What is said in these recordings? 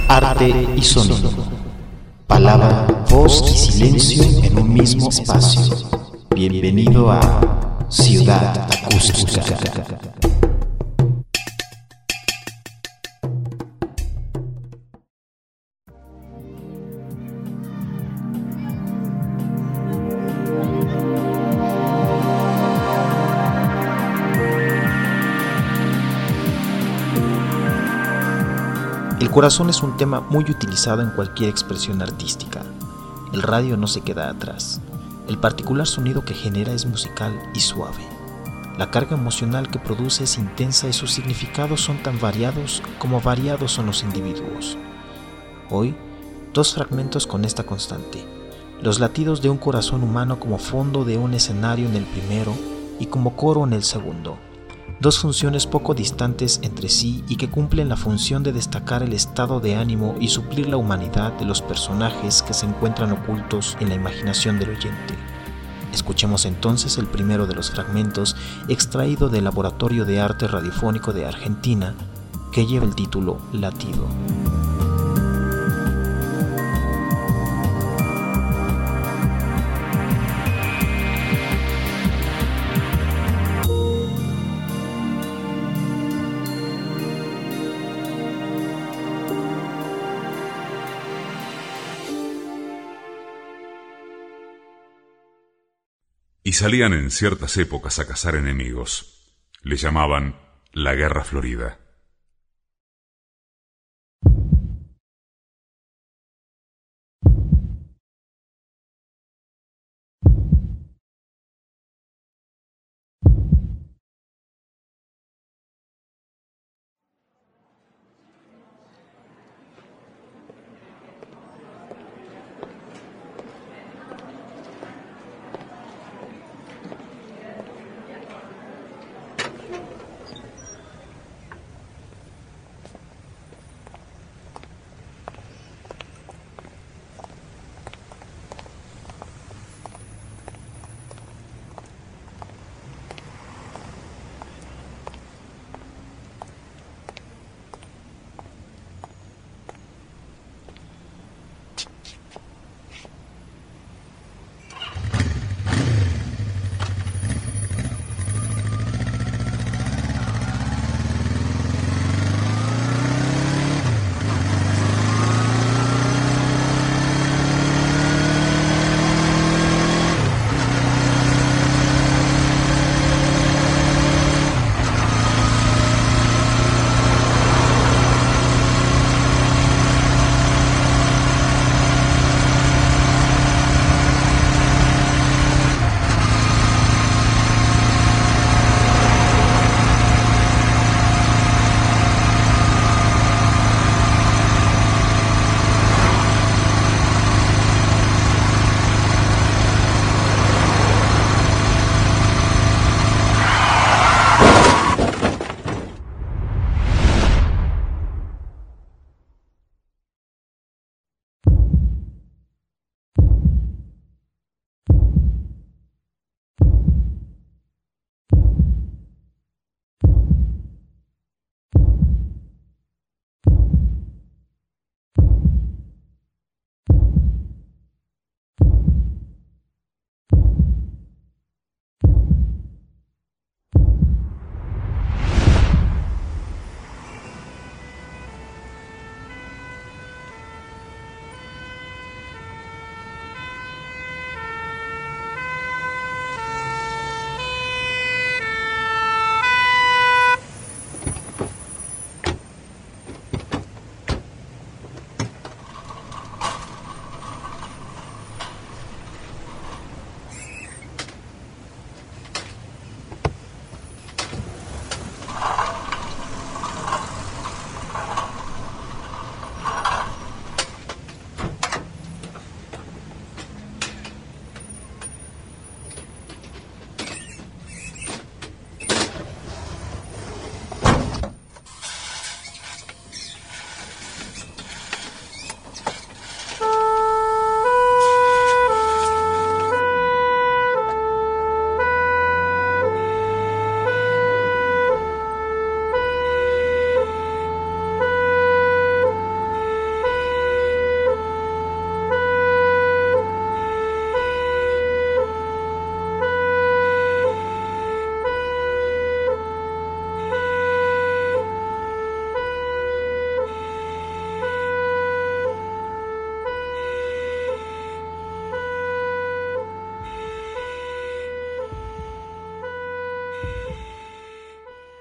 Arte y sonido. Palabra, voz y silencio en un mismo espacio. Bienvenido a Ciudad Acústica. El corazón es un tema muy utilizado en cualquier expresión artística. El radio no se queda atrás. El particular sonido que genera es musical y suave. La carga emocional que produce es intensa y sus significados son tan variados como variados son los individuos. Hoy, dos fragmentos con esta constante: los latidos de un corazón humano como fondo de un escenario en el primero y como coro en el segundo. Dos funciones poco distantes entre sí y que cumplen la función de destacar el estado de ánimo y suplir la humanidad de los personajes que se encuentran ocultos en la imaginación del oyente. Escuchemos entonces el primero de los fragmentos extraído del Laboratorio de Arte Radiofónico de Argentina, que lleva el título Latido. Y salían en ciertas épocas a cazar enemigos. Le llamaban la Guerra Florida.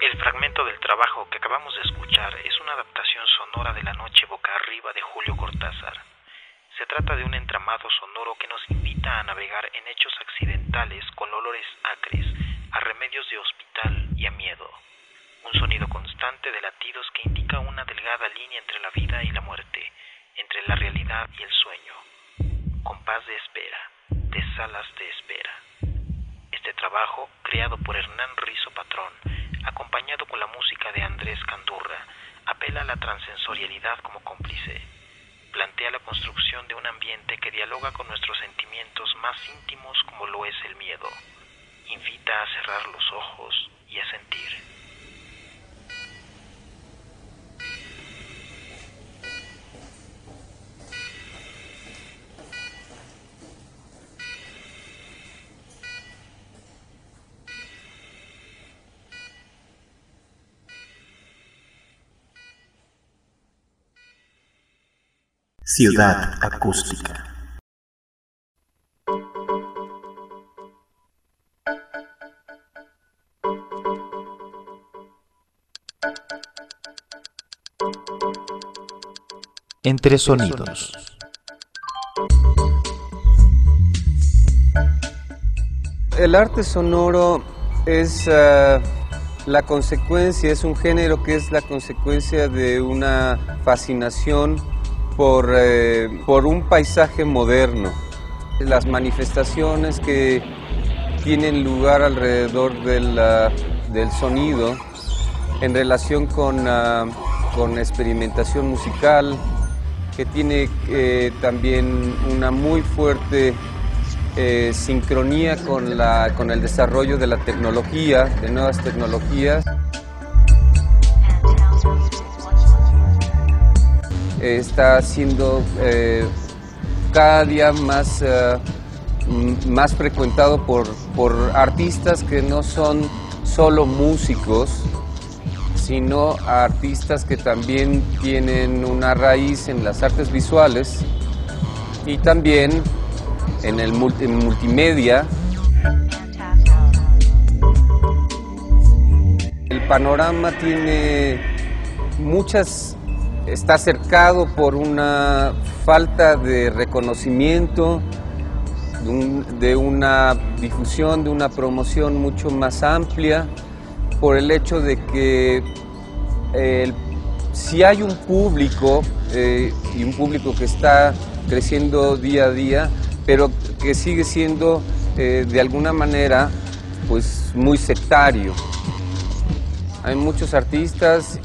El fragmento del trabajo que acabamos de escuchar es una adaptación sonora de La noche boca arriba de Julio Cortázar. Se trata de un entramado sonoro que nos invita a navegar en hechos accidentales con olores acres, a remedios de hospital y a miedo. Un sonido constante de latidos que indica una delgada línea entre la vida y la muerte, entre la realidad y el sueño. Compás de espera, de salas de espera. Este trabajo, creado por Hernán Rizo Patrón, acompañado con la música de Andrés Candurra, apela a la transensorialidad como cómplice. Plantea la construcción de un ambiente que dialoga con nuestros sentimientos más íntimos como lo es el miedo. Invita a cerrar los ojos y a sentir. Ciudad Acústica. Entre sonidos. El arte sonoro es la consecuencia, es un género que es la consecuencia de una fascinación por un paisaje moderno. Las manifestaciones que tienen lugar alrededor del sonido en relación con experimentación musical, que tiene también una muy fuerte sincronía con el desarrollo de la tecnología, de nuevas tecnologías. Está siendo cada día más frecuentado por artistas que no son solo músicos, sino artistas que también tienen una raíz en las artes visuales y también en el multimedia. El panorama tiene está cercado por una falta de reconocimiento, de una difusión, de una promoción mucho más amplia, por el hecho de que si hay un público, y un público que está creciendo día a día, pero que sigue siendo de alguna manera pues muy sectario. Hay muchos artistas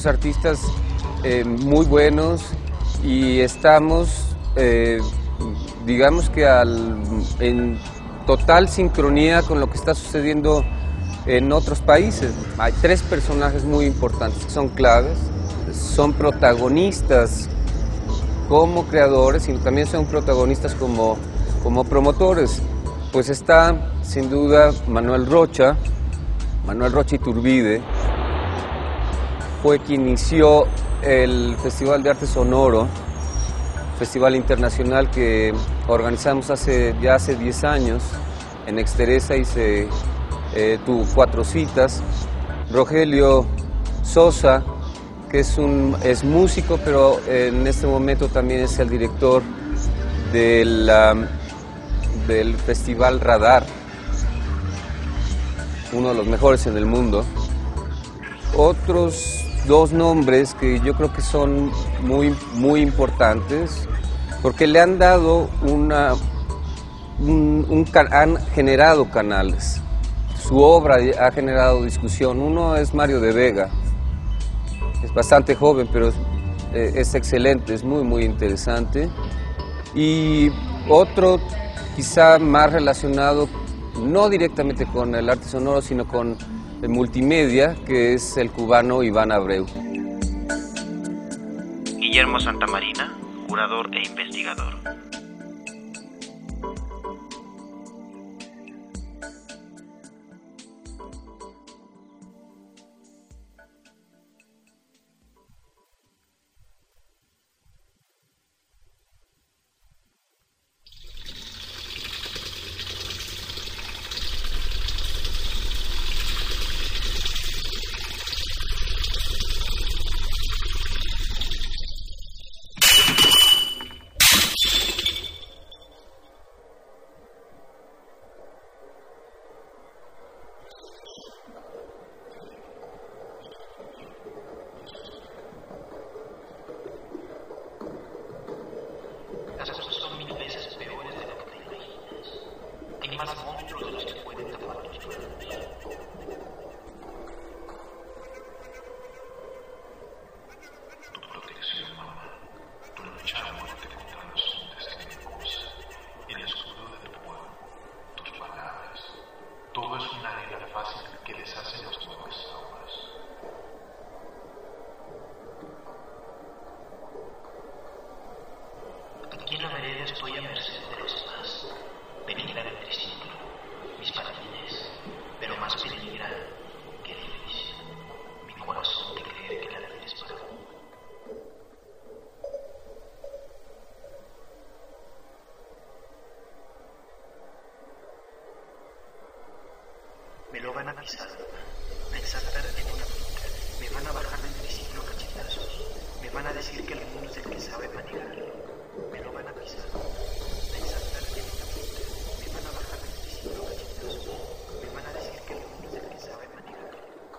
muy buenos y estamos digamos que en total sincronía con lo que está sucediendo en otros países. Hay 3 personajes muy importantes que son claves, son protagonistas como creadores y también son protagonistas como promotores. Pues está sin duda Manuel Rocha Iturbide, fue quien inició el Festival de Arte Sonoro, festival internacional que organizamos ya hace 10 años en Exteresa y tuvo 4 citas. Rogelio Sosa, que es músico, pero en este momento también es el director del Festival Radar, uno de los mejores en el mundo. Otros 2 nombres que yo creo que son muy, muy importantes, porque le han dado han generado canales. Su obra ha generado discusión. Uno es Mario de Vega, es bastante joven, pero es excelente, es muy, muy interesante. Y otro quizá más relacionado, no directamente con el arte sonoro, sino con el multimedia, que es el cubano Iván Abreu. Guillermo Santamarina, curador e investigador. más monstruos de los que pueden tapar tus sueños. Tu protección, mamá, tu lucha a muerte contra los enemigos, el escudo de tu pueblo, tus palabras, todo es una arena fácil que deshace los nuevos aguas. Aquí en la vereda estoy a merced de los demás. Peligra el triciclo, mis patines, pero más peligra que difícil. Mi corazón de creer que la vida es para mí. Me lo van a pisar, a exaltar en una pinta. Me van a bajar del triciclo cachetazos. Me van a decir que el mundo es el que sabe manejarlo. Me lo van a pisar, a exaltar en una pinta. Me van a bajar del triciclo cachetazos. Me van a decir que el mundo es el que sabe manejarlo.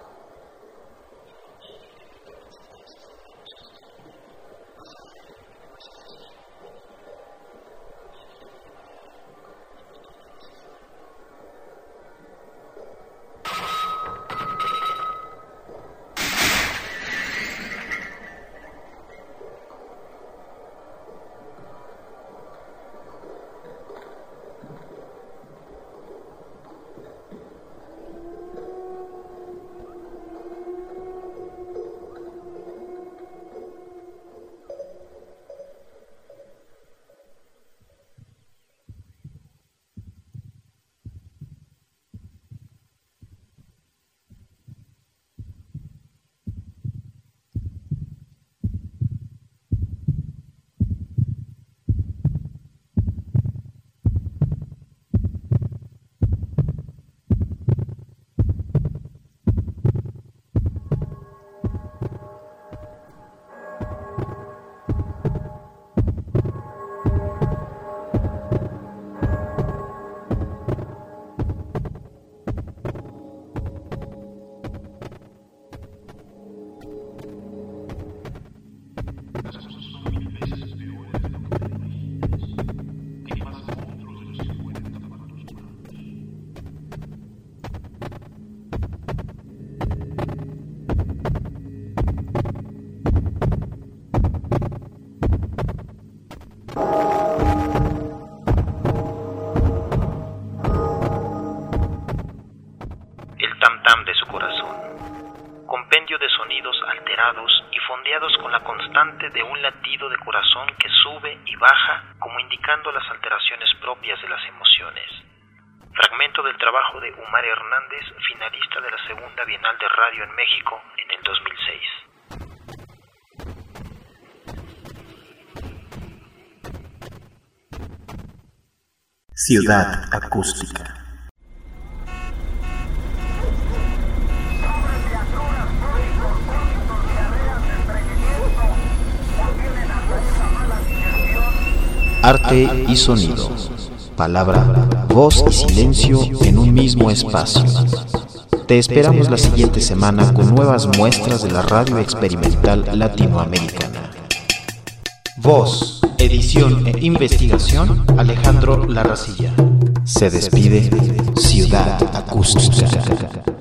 Y fondeados con la constante de un latido de corazón que sube y baja como indicando las alteraciones propias de las emociones. Fragmento del trabajo de Umar Hernández, finalista de la Segunda Bienal de Radio en México en el 2006. Ciudad Acústica. Arte y sonido, palabra, voz y silencio en un mismo espacio. Te esperamos la siguiente semana con nuevas muestras de la radio experimental latinoamericana. Voz, edición e investigación, Alejandro Larracilla. Se despide Ciudad Acústica.